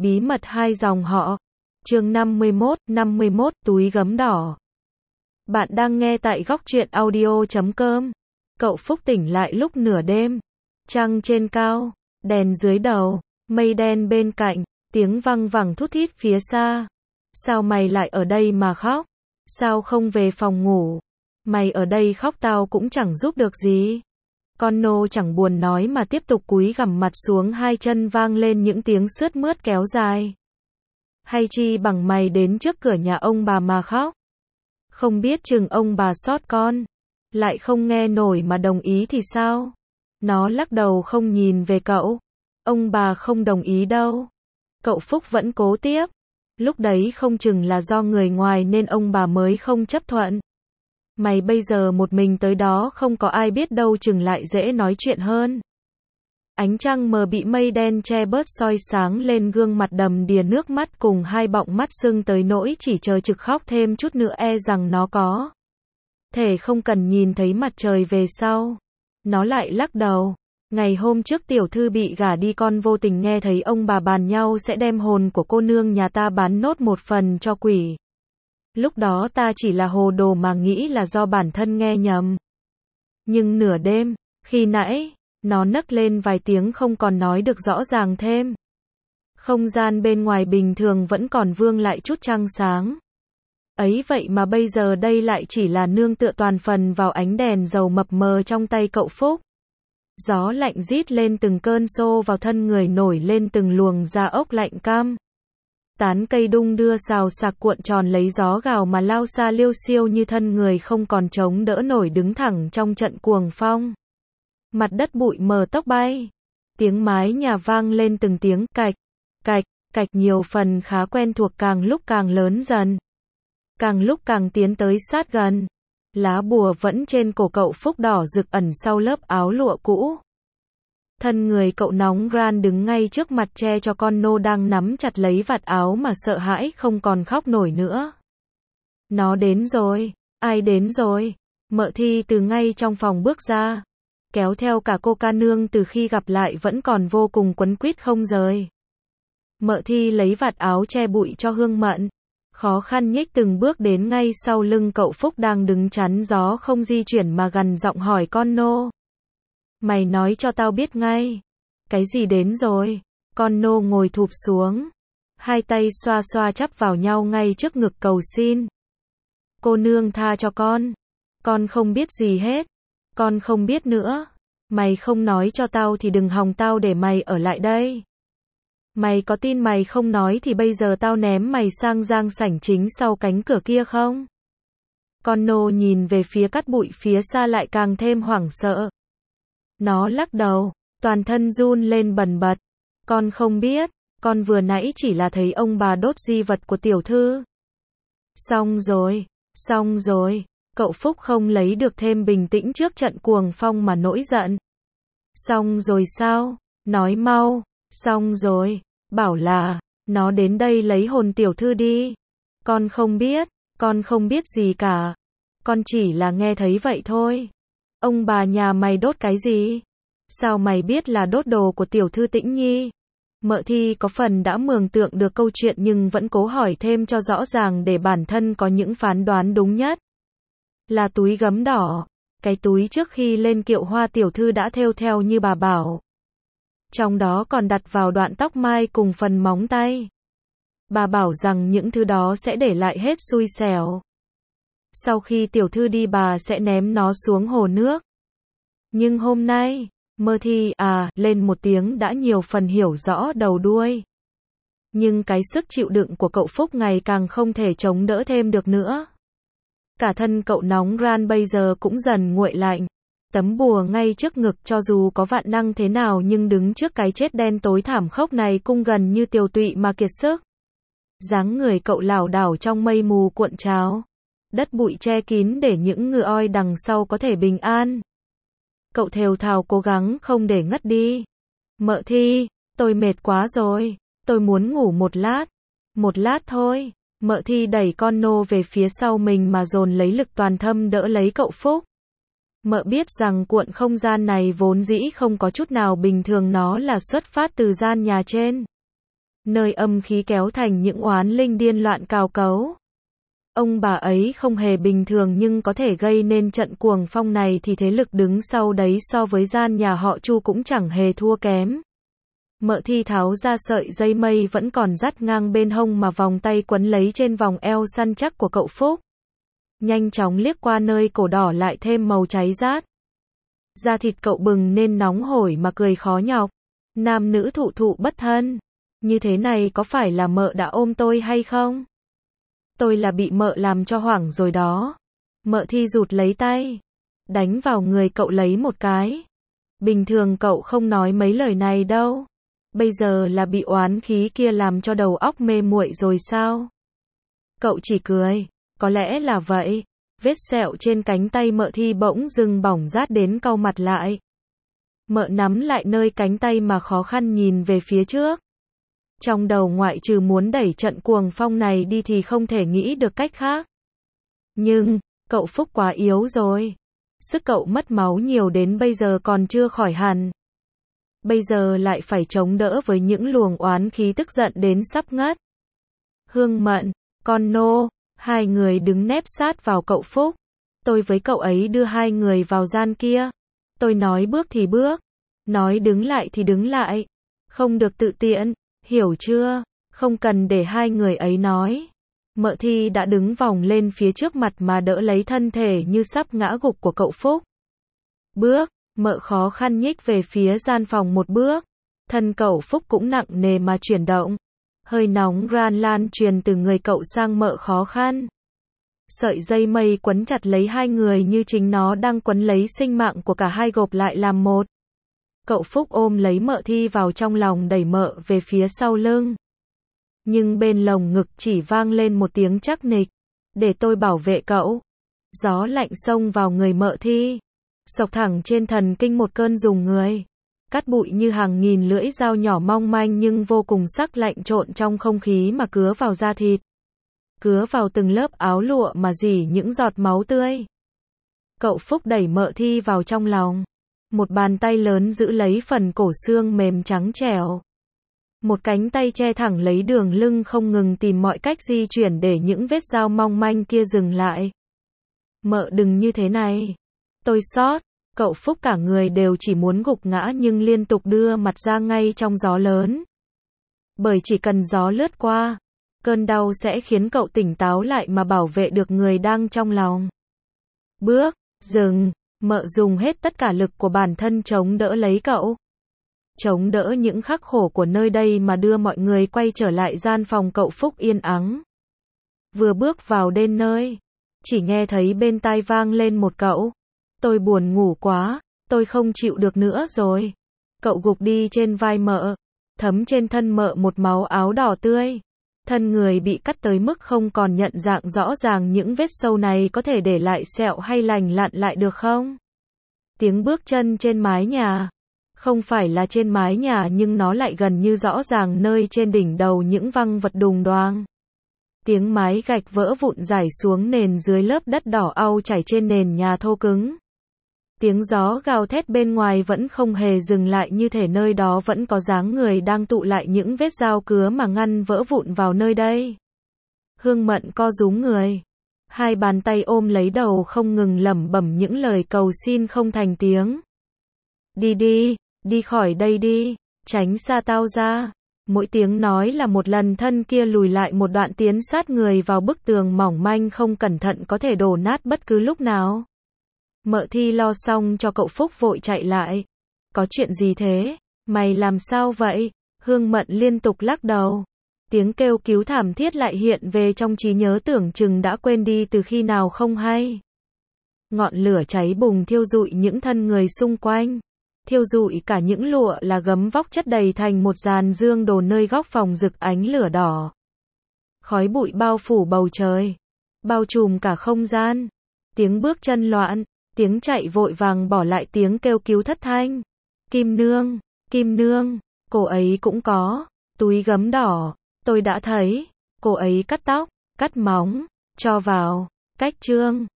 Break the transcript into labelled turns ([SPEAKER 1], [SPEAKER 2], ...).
[SPEAKER 1] bí mật hai dòng họ. Chương 51 túi gấm đỏ. Bạn đang nghe tại góc truyện audio.com. Cậu Phúc tỉnh lại lúc nửa đêm. Trăng trên cao, đèn dưới đầu, mây đen bên cạnh, tiếng văng vẳng thút thít phía xa. Sao mày lại ở đây mà khóc? Sao không về phòng ngủ? Mày ở đây khóc tao cũng chẳng giúp được gì. Con nô chẳng buồn nói mà tiếp tục cúi gằm mặt xuống, hai chân vang lên những tiếng sướt mướt kéo dài. Hay chi bằng mày đến trước cửa nhà ông bà mà khóc. Không biết chừng ông bà sót con, lại không nghe nổi mà đồng ý thì sao? Nó lắc đầu không nhìn về cậu. Ông bà không đồng ý đâu. Cậu Phúc vẫn cố tiếp. Lúc đấy không chừng là do người ngoài nên ông bà mới không chấp thuận. Mày bây giờ một mình tới đó không có ai biết đâu, chừng lại dễ nói chuyện hơn. Ánh trăng mờ bị mây đen che bớt soi sáng lên gương mặt đầm đìa nước mắt cùng hai bọng mắt sưng tới nỗi chỉ chờ trực khóc thêm chút nữa e rằng nó có thể không cần nhìn thấy mặt trời về sau. Nó lại lắc đầu. Ngày hôm trước tiểu thư bị gả đi, con vô tình nghe thấy ông bà bàn nhau sẽ đem hồn của cô nương nhà ta bán nốt một phần cho quỷ. Lúc đó ta chỉ là hồ đồ mà nghĩ là do bản thân nghe nhầm. Nhưng nửa đêm, khi nãy, nó nấc lên vài tiếng không còn nói được rõ ràng thêm. Không gian bên ngoài bình thường vẫn còn vương lại chút trăng sáng. Ấy vậy mà bây giờ đây lại chỉ là nương tựa toàn phần vào ánh đèn dầu mập mờ trong tay cậu Phúc. Gió lạnh rít lên từng cơn xô vào thân người, nổi lên từng luồng da ốc lạnh cam. Tán cây đung đưa xào xạc cuộn tròn lấy gió gào mà lao xa liêu xiêu như thân người không còn chống đỡ nổi đứng thẳng trong trận cuồng phong. Mặt đất bụi mờ tóc bay. Tiếng mái nhà vang lên từng tiếng cạch, cạch, cạch, nhiều phần khá quen thuộc, càng lúc càng lớn dần. Càng lúc càng tiến tới sát gần. Lá bùa vẫn trên cổ cậu Phúc đỏ rực ẩn sau lớp áo lụa cũ. Thân người cậu nóng ran đứng ngay trước mặt che cho con nô đang nắm chặt lấy vạt áo mà sợ hãi không còn khóc nổi nữa. Nó đến rồi. Ai đến rồi? Mợ Thi từ ngay trong phòng bước ra, kéo theo cả cô ca nương từ khi gặp lại vẫn còn vô cùng quấn quýt không rời. Mợ Thi lấy vạt áo che bụi cho Hương Mận, khó khăn nhích từng bước đến ngay sau lưng cậu Phúc đang đứng chắn gió không di chuyển mà gằn giọng hỏi con nô. Mày nói cho tao biết ngay. Cái gì đến rồi? Con nô ngồi thụp xuống, hai tay xoa xoa chắp vào nhau ngay trước ngực cầu xin. Cô nương tha cho con không biết gì hết. Con không biết nữa. Mày không nói cho tao thì đừng hòng tao để mày ở lại đây. Mày có tin mày không nói thì bây giờ tao ném mày sang giang sảnh chính sau cánh cửa kia không? Con nô nhìn về phía cát bụi phía xa lại càng thêm hoảng sợ. Nó lắc đầu, toàn thân run lên bần bật. Con không biết, con vừa nãy chỉ là thấy ông bà đốt di vật của tiểu thư. Xong rồi, cậu Phúc không lấy được thêm bình tĩnh trước trận cuồng phong mà nổi giận. Xong rồi sao? Nói mau, xong rồi, bảo là, nó đến đây lấy hồn tiểu thư đi. Con không biết gì cả. Con chỉ là nghe thấy vậy thôi. Ông bà nhà mày đốt cái gì? Sao mày biết là đốt đồ của tiểu thư Tĩnh Nhi? Mợ Thi có phần đã mường tượng được câu chuyện nhưng vẫn cố hỏi thêm cho rõ ràng để bản thân có những phán đoán đúng nhất. Là túi gấm đỏ, cái túi trước khi lên kiệu Hoa tiểu thư đã thêu theo như bà bảo. Trong đó còn đặt vào đoạn tóc mai cùng phần móng tay. Bà bảo rằng những thứ đó sẽ để lại hết xui xẻo. Sau khi tiểu thư đi bà sẽ ném nó xuống hồ nước. Nhưng hôm nay, Mơ Thi lên một tiếng đã nhiều phần hiểu rõ đầu đuôi. Nhưng cái sức chịu đựng của cậu Phúc ngày càng không thể chống đỡ thêm được nữa. Cả thân cậu nóng ran bây giờ cũng dần nguội lạnh. Tấm bùa ngay trước ngực cho dù có vạn năng thế nào nhưng đứng trước cái chết đen tối thảm khốc này cũng gần như tiều tụy mà kiệt sức. Dáng người cậu lảo đảo trong mây mù cuộn trào. Đất bụi che kín để những ngựa oi đằng sau có thể bình an. Cậu thều thào cố gắng không để ngất đi. Mợ Thi, tôi mệt quá rồi. Tôi muốn ngủ một lát. Một lát thôi. Mợ Thi đẩy con nô về phía sau mình mà dồn lấy lực toàn thâm đỡ lấy cậu Phúc. Mợ biết rằng cuộn không gian này vốn dĩ không có chút nào bình thường, nó là xuất phát từ gian nhà trên. nơi âm khí kéo thành những oán linh điên loạn cào cấu. Ông bà ấy không hề bình thường nhưng có thể gây nên trận cuồng phong này thì thế lực đứng sau đấy so với gian nhà họ Chu cũng chẳng hề thua kém. Mợ Thi tháo ra sợi dây mây vẫn còn dắt ngang bên hông mà vòng tay quấn lấy trên vòng eo săn chắc của cậu Phúc. Nhanh chóng liếc qua nơi cổ đỏ lại thêm màu cháy rát. Da thịt cậu bừng nên nóng hổi mà cười khó nhọc. Nam nữ thụ thụ bất thân. Như thế này có phải là mợ đã ôm tôi hay không? Tôi là bị mợ làm cho hoảng rồi đó. Mợ Thi rụt lấy tay, đánh vào người cậu lấy một cái. Bình thường cậu không nói mấy lời này đâu. Bây giờ là bị oán khí kia làm cho đầu óc mê muội rồi sao? Cậu chỉ cười, có lẽ là vậy. Vết sẹo trên cánh tay Mợ Thi bỗng dưng bỏng rát đến cau mặt lại. Mợ nắm lại nơi cánh tay mà khó khăn nhìn về phía trước. Trong đầu ngoại trừ muốn đẩy trận cuồng phong này đi thì không thể nghĩ được cách khác. Nhưng, cậu Phúc quá yếu rồi. Sức cậu mất máu nhiều đến bây giờ còn chưa khỏi hẳn. Bây giờ lại phải chống đỡ với những luồng oán khí tức giận đến sắp ngất. Hương Mận, con nô, hai người đứng nép sát vào cậu Phúc. Tôi với cậu ấy đưa hai người vào gian kia. Tôi nói bước thì bước, nói đứng lại thì đứng lại. Không được tự tiện, hiểu chưa? Không cần để hai người ấy nói. Mợ Thi đã đứng vòng lên phía trước mặt mà đỡ lấy thân thể như sắp ngã gục của cậu Phúc. Bước, mợ khó khăn nhích về phía gian phòng một bước. Thân cậu Phúc cũng nặng nề mà chuyển động. Hơi nóng ran lan truyền từ người cậu sang mợ khó khăn. Sợi dây mây quấn chặt lấy hai người như chính nó đang quấn lấy sinh mạng của cả hai gộp lại làm một. Cậu Phúc ôm lấy Mợ Thi vào trong lòng đẩy mợ về phía sau lưng. Nhưng bên lồng ngực chỉ vang lên một tiếng chắc nịch. Để tôi bảo vệ cậu. Gió lạnh xông vào người Mợ Thi. Xộc thẳng trên thần kinh một cơn rùng người. Cát bụi như hàng nghìn lưỡi dao nhỏ mong manh nhưng vô cùng sắc lạnh trộn trong không khí mà cứa vào da thịt. Cứa vào từng lớp áo lụa mà rỉ những giọt máu tươi. Cậu Phúc đẩy Mợ Thi vào trong lòng. Một bàn tay lớn giữ lấy phần cổ xương mềm trắng trẻo. Một cánh tay che thẳng lấy đường lưng không ngừng tìm mọi cách di chuyển để những vết dao mong manh kia dừng lại. Mợ đừng như thế này. Tôi sót. Cậu Phúc cả người đều chỉ muốn gục ngã nhưng liên tục đưa mặt ra ngay trong gió lớn. Bởi chỉ cần gió lướt qua, cơn đau sẽ khiến cậu tỉnh táo lại mà bảo vệ được người đang trong lòng. Bước, dừng, mợ dùng hết tất cả lực của bản thân chống đỡ lấy cậu. Chống đỡ những khắc khổ của nơi đây mà đưa mọi người quay trở lại gian phòng cậu Phúc yên ắng. Vừa bước vào đến nơi, chỉ nghe thấy bên tai vang lên một cậu. Tôi buồn ngủ quá, tôi không chịu được nữa rồi. Cậu gục đi trên vai mợ, thấm trên thân mợ một máu áo đỏ tươi. Thân người bị cắt tới mức không còn nhận dạng rõ ràng những vết sâu này có thể để lại sẹo hay lành lặn lại được không? Tiếng bước chân trên mái nhà. Không phải là trên mái nhà nhưng nó lại gần như rõ ràng nơi trên đỉnh đầu những văng vật đùng đoàng. Tiếng mái gạch vỡ vụn rải xuống nền dưới lớp đất đỏ au chảy trên nền nhà thô cứng. Tiếng gió gào thét bên ngoài vẫn không hề dừng lại như thể nơi đó vẫn có dáng người đang tụ lại những vết dao cứa mà ngăn vỡ vụn vào nơi đây. Hương Mận co rúm người. Hai bàn tay ôm lấy đầu không ngừng lẩm bẩm những lời cầu xin không thành tiếng. Đi đi, đi khỏi đây đi, tránh xa tao ra. Mỗi tiếng nói là một lần thân kia lùi lại một đoạn tiến sát người vào bức tường mỏng manh không cẩn thận có thể đổ nát bất cứ lúc nào. Mợ Thi lo xong cho cậu Phúc vội chạy lại. Có chuyện gì thế? Mày làm sao vậy? Hương Mận liên tục lắc đầu. Tiếng kêu cứu thảm thiết lại hiện về trong trí nhớ tưởng chừng đã quên đi từ khi nào không hay. Ngọn lửa cháy bùng thiêu rụi những thân người xung quanh. Thiêu rụi cả những lụa là gấm vóc chất đầy thành một dàn dương đồ nơi góc phòng rực ánh lửa đỏ. Khói bụi bao phủ bầu trời. Bao trùm cả không gian. Tiếng bước chân loạn. Tiếng chạy vội vàng bỏ lại tiếng kêu cứu thất thanh. Kim Nương, cô ấy cũng có, túi gấm đỏ, tôi đã thấy, cô ấy cắt tóc, cắt móng, cho vào, cách trương,